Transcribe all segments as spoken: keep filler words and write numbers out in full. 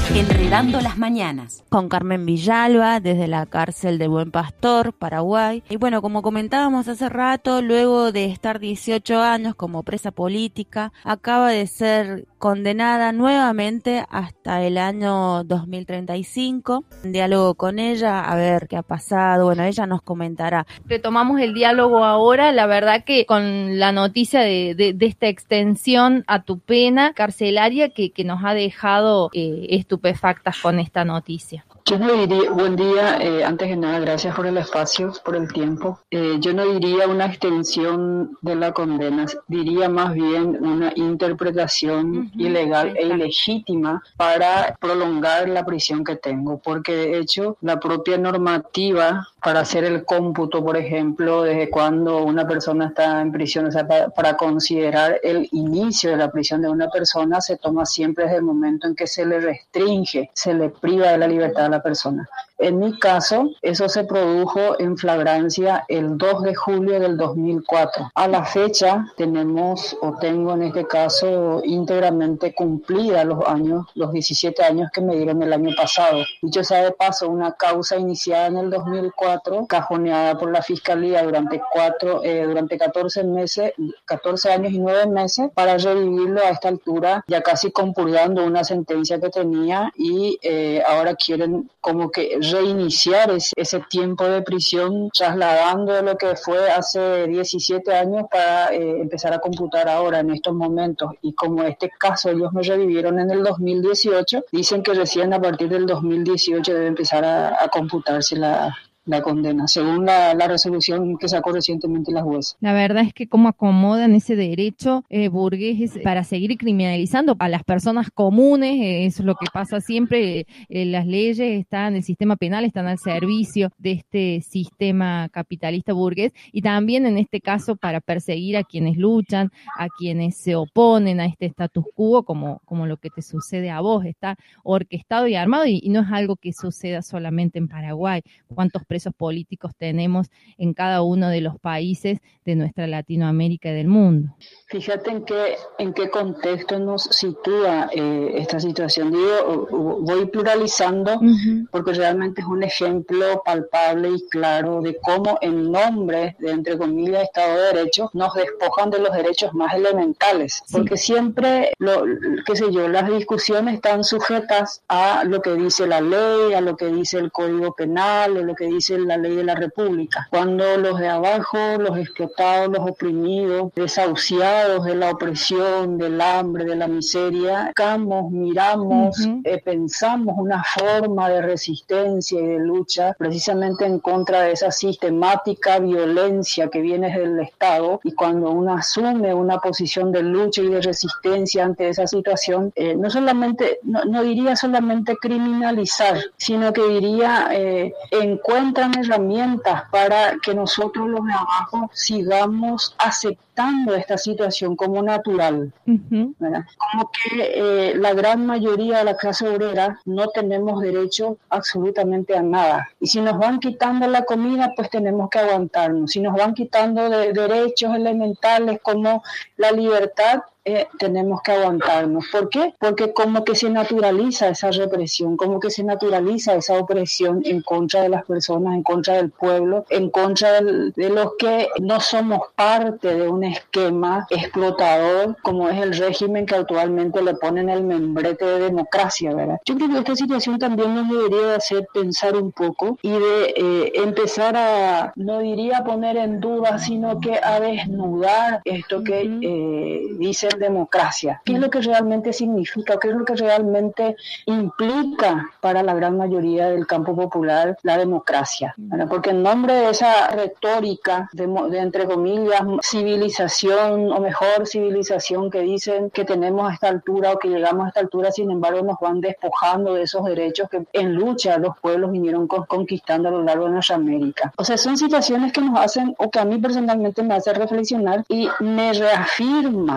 Enredando las mañanas. Con Carmen Villalba, desde la cárcel de Buen Pastor, Paraguay. Y bueno, como comentábamos hace rato, luego de estar dieciocho años como presa política, acaba de ser condenada nuevamente hasta el año dos mil treinta y cinco. En diálogo con ella, a ver qué ha pasado. Bueno, ella nos comentará. Retomamos el diálogo ahora, la verdad que con la noticia de, de, de esta extensión a tu pena carcelaria que, que nos ha dejado eh, estupefactas con esta noticia. Yo no diría, buen día, eh, antes que nada, gracias por el espacio, por el tiempo. Eh, yo no diría una extensión de la condena, diría más bien una interpretación uh-huh, ilegal exacto. e ilegítima para prolongar la prisión que tengo, porque de hecho la propia normativa para hacer el cómputo, por ejemplo, desde cuando una persona está en prisión, o sea, para, para considerar el inicio de la prisión de una persona, se toma siempre desde el momento en que se le restringe, se le priva de la libertad a la persona. En mi caso, eso se produjo en flagrancia el dos de julio del dos mil cuatro. A la fecha tenemos, o tengo en este caso, íntegramente cumplida los años, los diecisiete años que me dieron el año pasado. Dicho sea de paso, una causa iniciada en el dos mil cuatro, cajoneada por la Fiscalía durante cuatro, eh, durante catorce meses, catorce años y nueve meses, para revivirlo a esta altura, ya casi compurgando una sentencia que tenía y eh, ahora quieren como que reiniciar ese, ese tiempo de prisión, trasladando lo que fue hace diecisiete años para eh, empezar a computar ahora en estos momentos. Y como este caso ellos me revivieron en el dos mil dieciocho, dicen que recién a partir del dos mil dieciocho debe empezar a, a computarse la la condena, según la, la resolución que sacó recientemente la jueza. La verdad es que cómo acomodan ese derecho eh, burgués para seguir criminalizando a las personas comunes, eh, eso es lo que pasa siempre, eh, las leyes están, el sistema penal están al servicio de este sistema capitalista burgués y también en este caso para perseguir a quienes luchan, a quienes se oponen a este status quo, como, como lo que te sucede a vos, está orquestado y armado y, y no es algo que suceda solamente en Paraguay. ¿Cuántos presos políticos tenemos en cada uno de los países de nuestra Latinoamérica y del mundo? Fíjate en qué, en qué contexto nos sitúa eh, esta situación. Digo, voy pluralizando uh-huh. porque realmente es un ejemplo palpable y claro de cómo en nombre de, entre comillas, Estado de Derecho, nos despojan de los derechos más elementales. Sí. Porque siempre, lo, qué sé yo, las discusiones están sujetas a lo que dice la ley, a lo que dice el Código Penal, o lo que dice la ley de la República. Cuando los de abajo, los explotados, los oprimidos, desahuciados de la opresión, del hambre, de la miseria, buscamos, miramos, uh-huh. eh, pensamos una forma de resistencia y de lucha precisamente en contra de esa sistemática violencia que viene del Estado, y cuando uno asume una posición de lucha y de resistencia ante esa situación, eh, no solamente, no, no diría solamente criminalizar, sino que diría eh, encuentran herramientas para que nosotros los de abajo sigamos aceptando esta situación como natural, uh-huh. ¿verdad? Como que eh, la gran mayoría de la clase obrera no tenemos derecho absolutamente a nada, y si nos van quitando la comida, pues tenemos que aguantarnos. Si nos van quitando de derechos elementales como la libertad, Eh, tenemos que aguantarnos. ¿Por qué? Porque como que se naturaliza esa represión, como que se naturaliza esa opresión en contra de las personas, en contra del pueblo, en contra del, de los que no somos parte de un esquema explotador como es el régimen que actualmente le ponen el membrete de democracia, ¿verdad? Yo creo que esta situación también nos debería hacer pensar un poco y de eh, empezar a, no diría poner en duda, sino que a desnudar esto que eh, dice democracia. ¿Qué es lo que realmente significa? ¿Qué es lo que realmente implica para la gran mayoría del campo popular la democracia? ¿Verdad? Porque en nombre de esa retórica de, de, entre comillas, civilización o mejor civilización que dicen que tenemos a esta altura o que llegamos a esta altura, sin embargo nos van despojando de esos derechos que en lucha los pueblos vinieron con, conquistando a lo largo de nuestra América. O sea, son situaciones que nos hacen, o que a mí personalmente me hace reflexionar y me reafirma en mi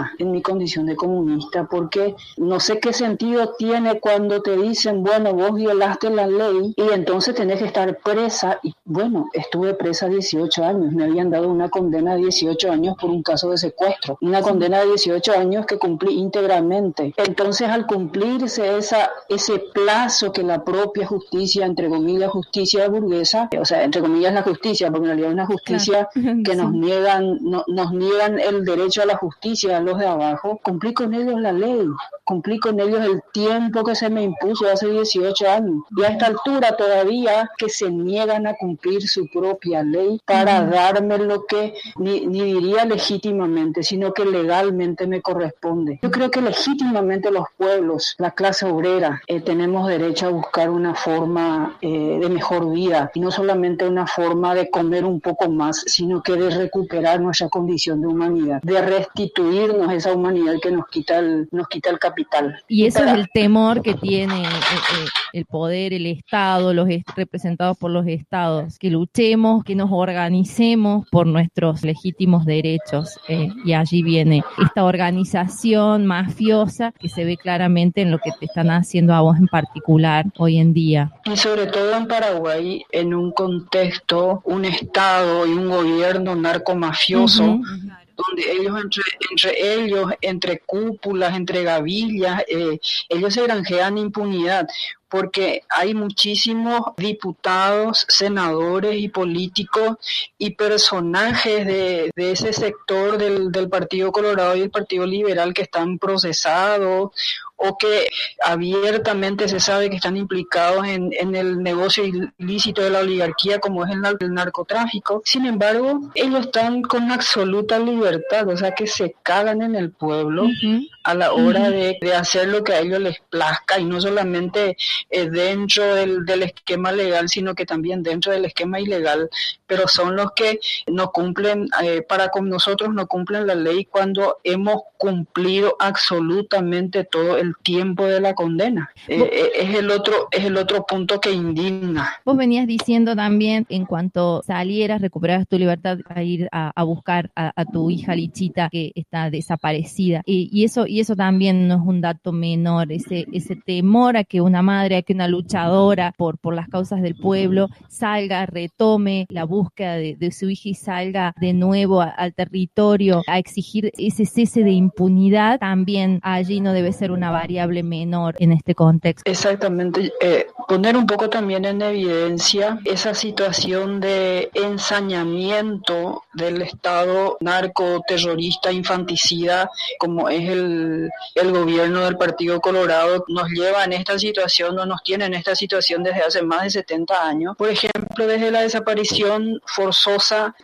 condición de comunista, porque no sé qué sentido tiene cuando te dicen, bueno, vos violaste la ley y entonces tenés que estar presa. Y bueno, estuve presa dieciocho años, me habían dado una condena de dieciocho años por un caso de secuestro, una condena de dieciocho años que cumplí íntegramente. Entonces, al cumplirse esa, ese plazo que la propia justicia, entre comillas, justicia burguesa, o sea, entre comillas la justicia, porque en realidad es una justicia claro. que sí. nos niegan, no, nos niegan el derecho a la justicia a los de abajo, cumplí con ellos la ley, cumplí con ellos el tiempo que se me impuso hace dieciocho años, y a esta altura todavía que se niegan a cumplir su propia ley para uh-huh. darme lo que ni, ni diría legítimamente, sino que legalmente me corresponde. Yo creo que legítimamente los pueblos, la clase obrera, eh, tenemos derecho a buscar una forma eh, de mejor vida, y no solamente una forma de comer un poco más, sino que de recuperar nuestra condición de humanidad, de restituirnos esa humanidad que nos quita el, nos quita el capital. Y eso Para... es el temor que tiene eh, eh, el poder, el Estado, los est- representados por los estados, que luchemos, que nos organicemos por nuestros legítimos derechos, eh, y allí viene esta organización mafiosa que se ve claramente en lo que te están haciendo a vos en particular hoy en día. Y sobre todo en Paraguay, en un contexto, un Estado y un gobierno narcomafioso, uh-huh. donde ellos entre, entre ellos, entre cúpulas, entre gavillas, eh, ellos se granjean impunidad, porque hay muchísimos diputados, senadores y políticos y personajes de, de ese sector del, del Partido Colorado y el Partido Liberal que están procesados o que abiertamente se sabe que están implicados en, en el negocio ilícito de la oligarquía, como es el, el narcotráfico. Sin embargo, ellos están con absoluta libertad, o sea que se cagan en el pueblo uh-huh. a la hora uh-huh. de, de hacer lo que a ellos les plazca, y no solamente eh, dentro del, del esquema legal, sino que también dentro del esquema ilegal, pero son los que no cumplen, eh, para con nosotros no cumplen la ley cuando hemos cumplido absolutamente todo el tiempo de la condena. Eh, es el otro es el otro punto que indigna. Vos venías diciendo también, en cuanto salieras, recuperaras tu libertad a ir a, a buscar a, a tu hija Lichita, que está desaparecida, y, y eso y eso también no es un dato menor, ese ese temor a que una madre, a que una luchadora por por las causas del pueblo salga, retome la búsqueda de, de su hija y salga de nuevo a, al territorio a exigir ese cese de impunidad, también allí no debe ser una variable menor en este contexto. Exactamente, eh, poner un poco también en evidencia esa situación de ensañamiento del Estado narcoterrorista infanticida como es el, el gobierno del Partido Colorado, nos lleva en esta situación, o nos tiene en esta situación desde hace más de setenta años. Por ejemplo, desde la desaparición forzosa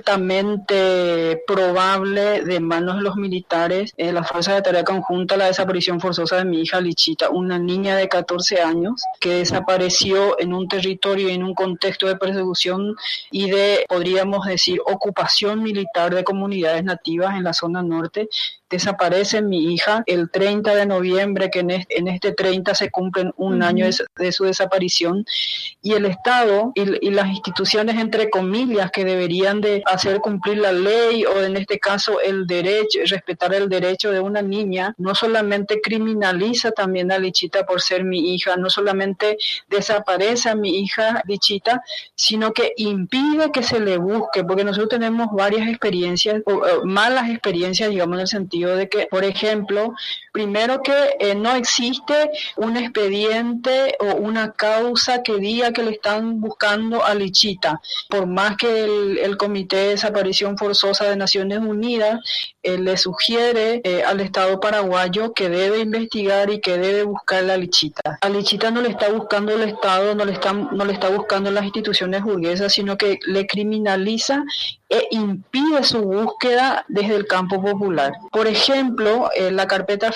altamente probable de manos de los militares, eh, las fuerzas de tarea conjunta, la desaparición forzosa de mi hija Lichita, una niña de catorce años que desapareció en un territorio, en un contexto de persecución y de, podríamos decir, ocupación militar de comunidades nativas en la zona norte. Desaparece mi hija el treinta de noviembre, que en este, en este treinta se cumplen un uh-huh. año de, de su desaparición, y el Estado y, y las instituciones, entre comillas, que deberían de hacer cumplir la ley, o en este caso el derecho, respetar el derecho de una niña, no solamente criminaliza también a Lichita por ser mi hija, no solamente desaparece a mi hija Lichita, sino que impide que se le busque, porque nosotros tenemos varias experiencias, o, o, malas experiencias, digamos, en el sentido de que, por ejemplo, primero que eh, no existe un expediente o una causa que diga que le están buscando a Lichita, por más que el, el Comité de Desaparición Forzosa de Naciones Unidas eh, le sugiere eh, al Estado paraguayo que debe investigar y que debe buscar a Lichita. A Lichita no le está buscando el Estado, no le está, no le está buscando las instituciones burguesas, sino que le criminaliza e impide su búsqueda desde el campo popular. Por ejemplo, eh, la carpeta fiscal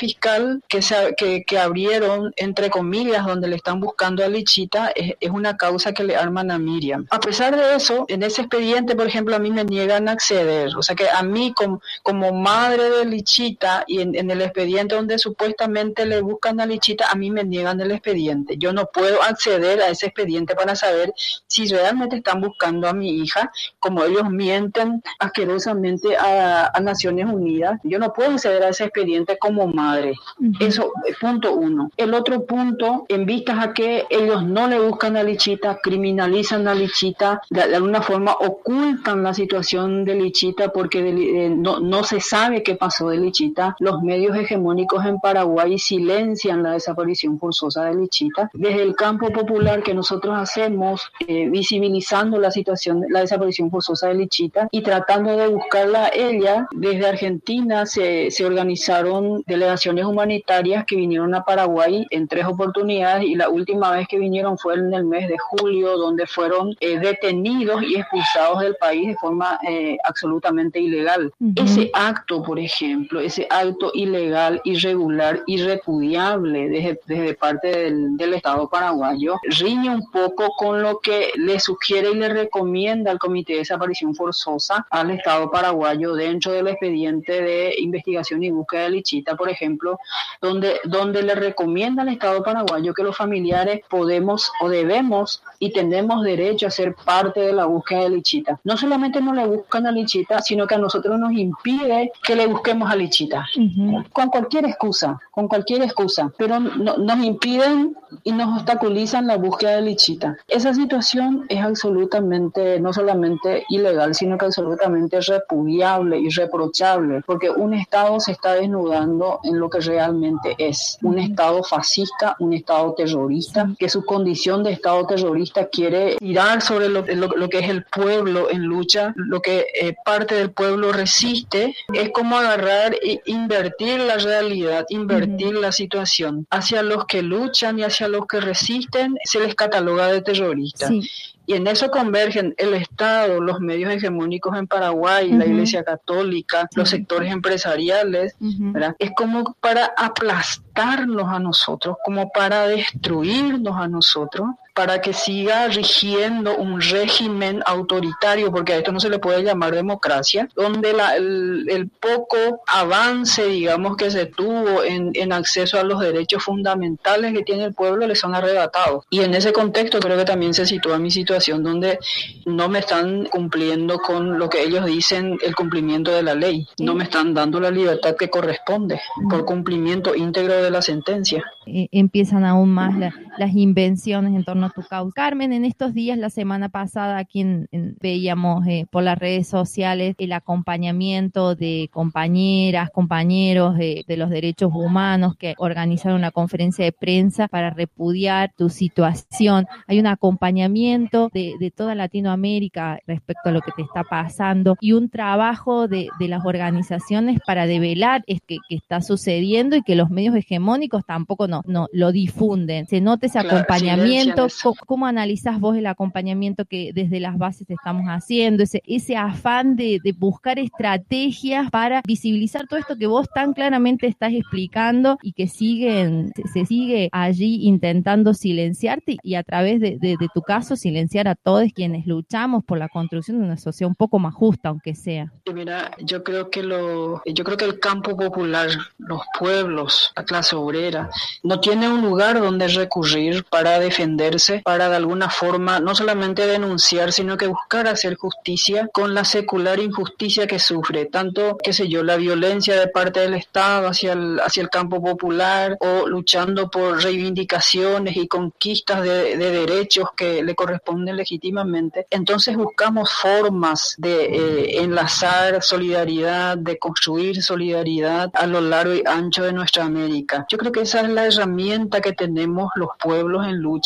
fiscal que, se, que, que abrieron, entre comillas, donde le están buscando a Lichita, es, es una causa que le arman a Miriam. A pesar de eso, en ese expediente, por ejemplo, a mí me niegan a acceder. O sea que a mí, como, como madre de Lichita, y en, en el expediente donde supuestamente le buscan a Lichita, a mí me niegan el expediente. Yo no puedo acceder a ese expediente para saber si realmente están buscando a mi hija, como ellos mienten asquerosamente a, a Naciones Unidas. Yo no puedo acceder a ese expediente como madre. Uh-huh. Eso, punto uno. El otro punto, en vistas a que ellos no le buscan a Lichita, criminalizan a Lichita, de, de alguna forma ocultan la situación de Lichita porque de, eh, no, no se sabe qué pasó de Lichita. Los medios hegemónicos en Paraguay silencian la desaparición forzosa de Lichita. Desde el campo popular que nosotros hacemos, eh, visibilizando la situación, la desaparición forzosa de Lichita y tratando de buscarla a ella, desde Argentina se, se organizaron delegaciones humanitarias que vinieron a Paraguay en tres oportunidades, y la última vez que vinieron fue en el mes de julio, donde fueron eh, detenidos y expulsados del país de forma eh, absolutamente ilegal. Uh-huh. Ese acto, por ejemplo, ese acto ilegal, irregular, irrepudiable desde, desde parte del, del Estado paraguayo, riñe un poco con lo que le sugiere y le recomienda al Comité de Desaparición Forzosa al Estado paraguayo dentro del expediente de investigación y búsqueda de Lichita, por ejemplo, donde, donde le recomienda al Estado paraguayo que los familiares podemos o debemos y tenemos derecho a ser parte de la búsqueda de Lichita. No solamente no le buscan a Lichita, sino que a nosotros nos impide que le busquemos a Lichita. Uh-huh. Con cualquier excusa, con cualquier excusa, pero no, nos impiden y nos obstaculizan la búsqueda de Lichita. Esa situación es absolutamente, no solamente ilegal, sino que absolutamente repudiable y reprochable, porque un Estado se está desnudando en lo que realmente es. Un Estado fascista, un Estado terrorista, que su condición de Estado terrorista quiere tirar sobre lo, lo, lo que es el pueblo en lucha, lo que eh, parte del pueblo resiste. Es como agarrar e invertir la realidad, invertir uh-huh. la situación. Hacia los que luchan y hacia los que resisten se les cataloga de terroristas. Sí. Y en eso convergen el Estado, los medios hegemónicos en Paraguay, uh-huh. la Iglesia Católica, uh-huh. los sectores empresariales, uh-huh. ¿verdad? Es como para aplastarnos a nosotros, como para destruirnos a nosotros, para que siga rigiendo un régimen autoritario, porque a esto no se le puede llamar democracia, donde la, el, el poco avance, digamos, que se tuvo en, en acceso a los derechos fundamentales que tiene el pueblo le son arrebatados. Y en ese contexto creo que también se sitúa mi situación, donde no me están cumpliendo con lo que ellos dicen, el cumplimiento de la ley. No me están dando la libertad que corresponde por cumplimiento íntegro de la sentencia. Eh, empiezan aún más la, las invenciones en torno a tu causa. Carmen, en estos días, la semana pasada, aquí en, en, veíamos eh, por las redes sociales el acompañamiento de compañeras, compañeros de, de los derechos humanos que organizaron una conferencia de prensa para repudiar tu situación. Hay un acompañamiento de, de toda Latinoamérica respecto a lo que te está pasando y un trabajo de, de las organizaciones para develar es que, que está sucediendo y que los medios hegemónicos tampoco no, no lo difunden. Se nota ese claro, acompañamiento. ¿Cómo, ¿Cómo analizás vos el acompañamiento que desde las bases estamos haciendo? Ese, ese afán de, de buscar estrategias para visibilizar todo esto que vos tan claramente estás explicando y que siguen, se, se sigue allí intentando silenciarte y a través de, de, de tu caso silenciar a todos quienes luchamos por la construcción de una sociedad un poco más justa, aunque sea. Mira, yo creo que lo, yo creo que el campo popular, los pueblos, la clase obrera, no tiene un lugar donde recurrir para defenderse, para de alguna forma no solamente denunciar, sino que buscar hacer justicia con la secular injusticia que sufre, tanto, qué sé yo, la violencia de parte del Estado hacia el, hacia el campo popular o luchando por reivindicaciones y conquistas de, de derechos que le corresponden legítimamente. Entonces buscamos formas de eh, enlazar solidaridad, de construir solidaridad a lo largo y ancho de nuestra América. Yo creo que esa es la herramienta que tenemos los pueblos en lucha para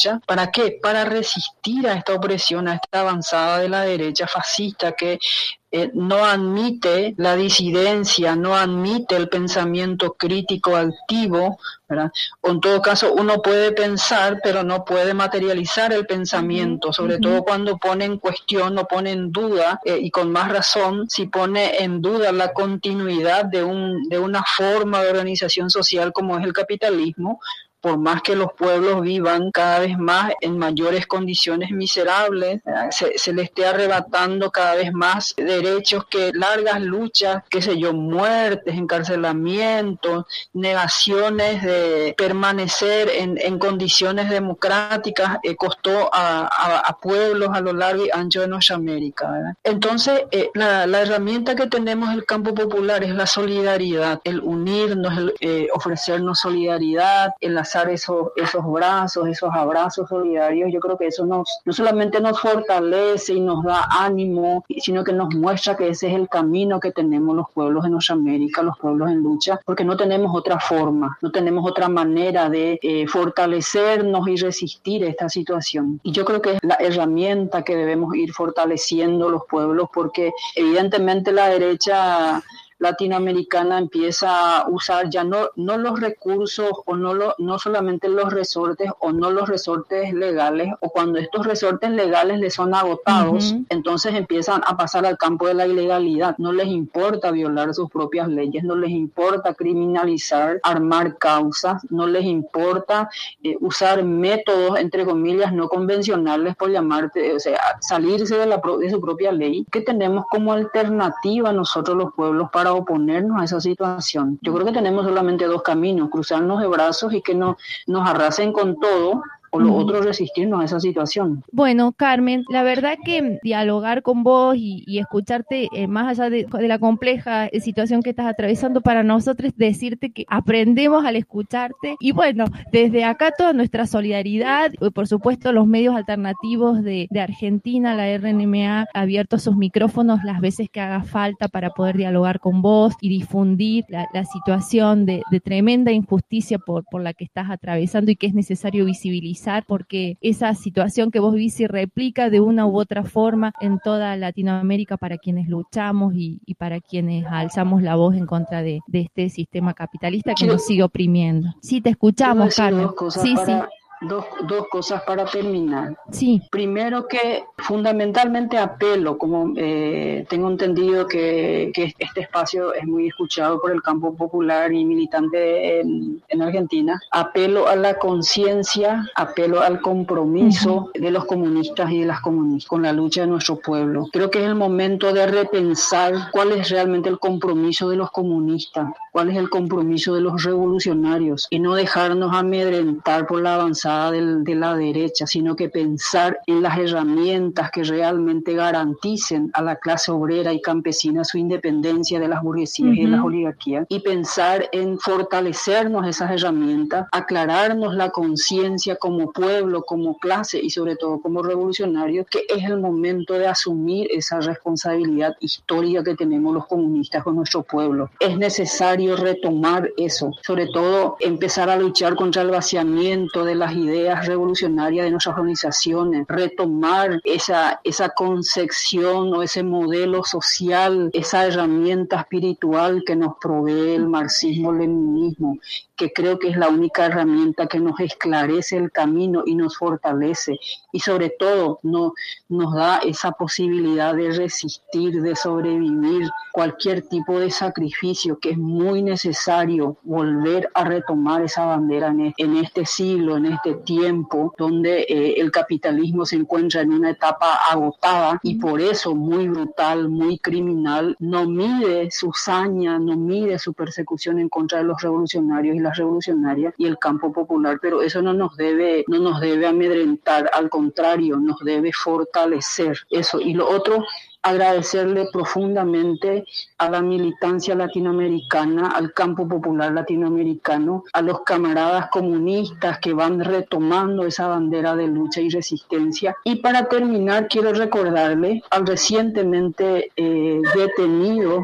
¿Para qué? Para resistir a esta opresión, a esta avanzada de la derecha fascista que eh, no admite la disidencia, no admite el pensamiento crítico activo, ¿verdad? O en todo caso uno puede pensar, pero no puede materializar el pensamiento, uh-huh, sobre uh-huh. todo cuando pone en cuestión o pone en duda, eh, y con más razón, si pone en duda la continuidad de, un, de una forma de organización social como es el capitalismo, por más que los pueblos vivan cada vez más en mayores condiciones miserables, se, se le esté arrebatando cada vez más derechos que largas luchas, qué sé yo, muertes, encarcelamientos, negaciones de permanecer en, en condiciones democráticas, eh, costó a, a, a pueblos a lo largo y ancho de nuestra América, ¿verdad? Entonces, eh, la, la herramienta que tenemos en el campo popular es la solidaridad, el unirnos, el eh, ofrecernos solidaridad, el Esos, esos brazos, esos abrazos solidarios. Yo creo que eso nos, no solamente nos fortalece y nos da ánimo, sino que nos muestra que ese es el camino que tenemos los pueblos de nuestra América, los pueblos en lucha, porque no tenemos otra forma, no tenemos otra manera de eh, fortalecernos y resistir esta situación. Y yo creo que es la herramienta que debemos ir fortaleciendo los pueblos, porque evidentemente la derecha latinoamericana empieza a usar ya no, no los recursos o no, lo, no solamente los resortes o no los resortes legales, o cuando estos resortes legales les son agotados, uh-huh. entonces empiezan a pasar al campo de la ilegalidad. No les importa violar sus propias leyes, no les importa criminalizar, armar causas, no les importa eh, usar métodos, entre comillas, no convencionales, por llamarte, o sea, salirse de, la, de su propia ley. ¿Qué tenemos como alternativa nosotros los pueblos para oponernos a esa situación? Yo creo que tenemos solamente dos caminos: cruzarnos de brazos y que no, nos arrasen con todo, o lo otro, resistirnos a esa situación. Bueno, Carmen, la verdad que dialogar con vos y, y escucharte, eh, más allá de, de la compleja situación que estás atravesando, para nosotros decirte que aprendemos al escucharte, y bueno, desde acá toda nuestra solidaridad, y por supuesto los medios alternativos de, de Argentina, la R N M A, ha abierto sus micrófonos las veces que haga falta para poder dialogar con vos y difundir la, la situación de, de tremenda injusticia por, por la que estás atravesando y que es necesario visibilizar, porque esa situación que vos vivís se replica de una u otra forma en toda Latinoamérica para quienes luchamos y, y para quienes alzamos la voz en contra de, de este sistema capitalista que nos sigue oprimiendo. Sí, te escuchamos, Carmen. Sí, para... sí. Dos, dos cosas para terminar. Sí. Primero, que fundamentalmente apelo, como eh, tengo entendido que, que este espacio es muy escuchado por el campo popular y militante en, en Argentina, apelo a la conciencia, apelo al compromiso uh-huh. de los comunistas y de las comunistas con la lucha de nuestro pueblo. Creo que es el momento de repensar cuál es realmente el compromiso de los comunistas, cuál es el compromiso de los revolucionarios, y no dejarnos amedrentar por la avanzada De, de la derecha, sino que pensar en las herramientas que realmente garanticen a la clase obrera y campesina su independencia de las burguesías uh-huh. y de las oligarquías, y pensar en fortalecernos esas herramientas, aclararnos la conciencia como pueblo, como clase y sobre todo como revolucionarios, que es el momento de asumir esa responsabilidad histórica que tenemos los comunistas con nuestro pueblo. Es necesario retomar eso, sobre todo empezar a luchar contra el vaciamiento de las ideas revolucionarias de nuestras organizaciones, retomar esa, esa concepción o ese modelo social, esa herramienta espiritual que nos provee el marxismo-leninismo, que creo que es la única herramienta que nos esclarece el camino y nos fortalece, y sobre todo no, nos da esa posibilidad de resistir, de sobrevivir cualquier tipo de sacrificio, que es muy necesario volver a retomar esa bandera en, en este siglo, en este tiempo donde eh, el capitalismo se encuentra en una etapa agotada y por eso muy brutal, muy criminal, no mide su saña, no mide su persecución en contra de los revolucionarios y las revolucionarias y el campo popular, pero eso no nos debe, no nos debe amedrentar, al contrario, nos debe fortalecer eso. Y lo otro, agradecerle profundamente a la militancia latinoamericana, al campo popular latinoamericano, a los camaradas comunistas que van retomando esa bandera de lucha y resistencia. Y para terminar, quiero recordarle al recientemente eh, detenido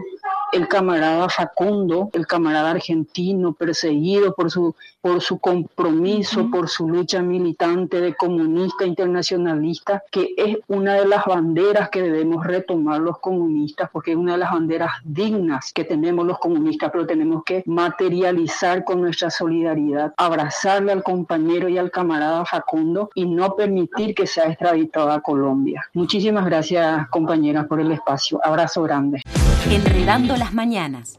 el camarada Facundo, el camarada argentino perseguido por su, por su compromiso, uh-huh. por su lucha militante de comunista internacionalista, que es una de las banderas que debemos retomar los comunistas, porque es una de las banderas dignas que tenemos los comunistas, pero tenemos que materializar con nuestra solidaridad, abrazarle al compañero y al camarada Facundo y no permitir que sea extraditado a Colombia. Muchísimas gracias, compañeras, por el espacio. Abrazo grande. Enredando las mañanas.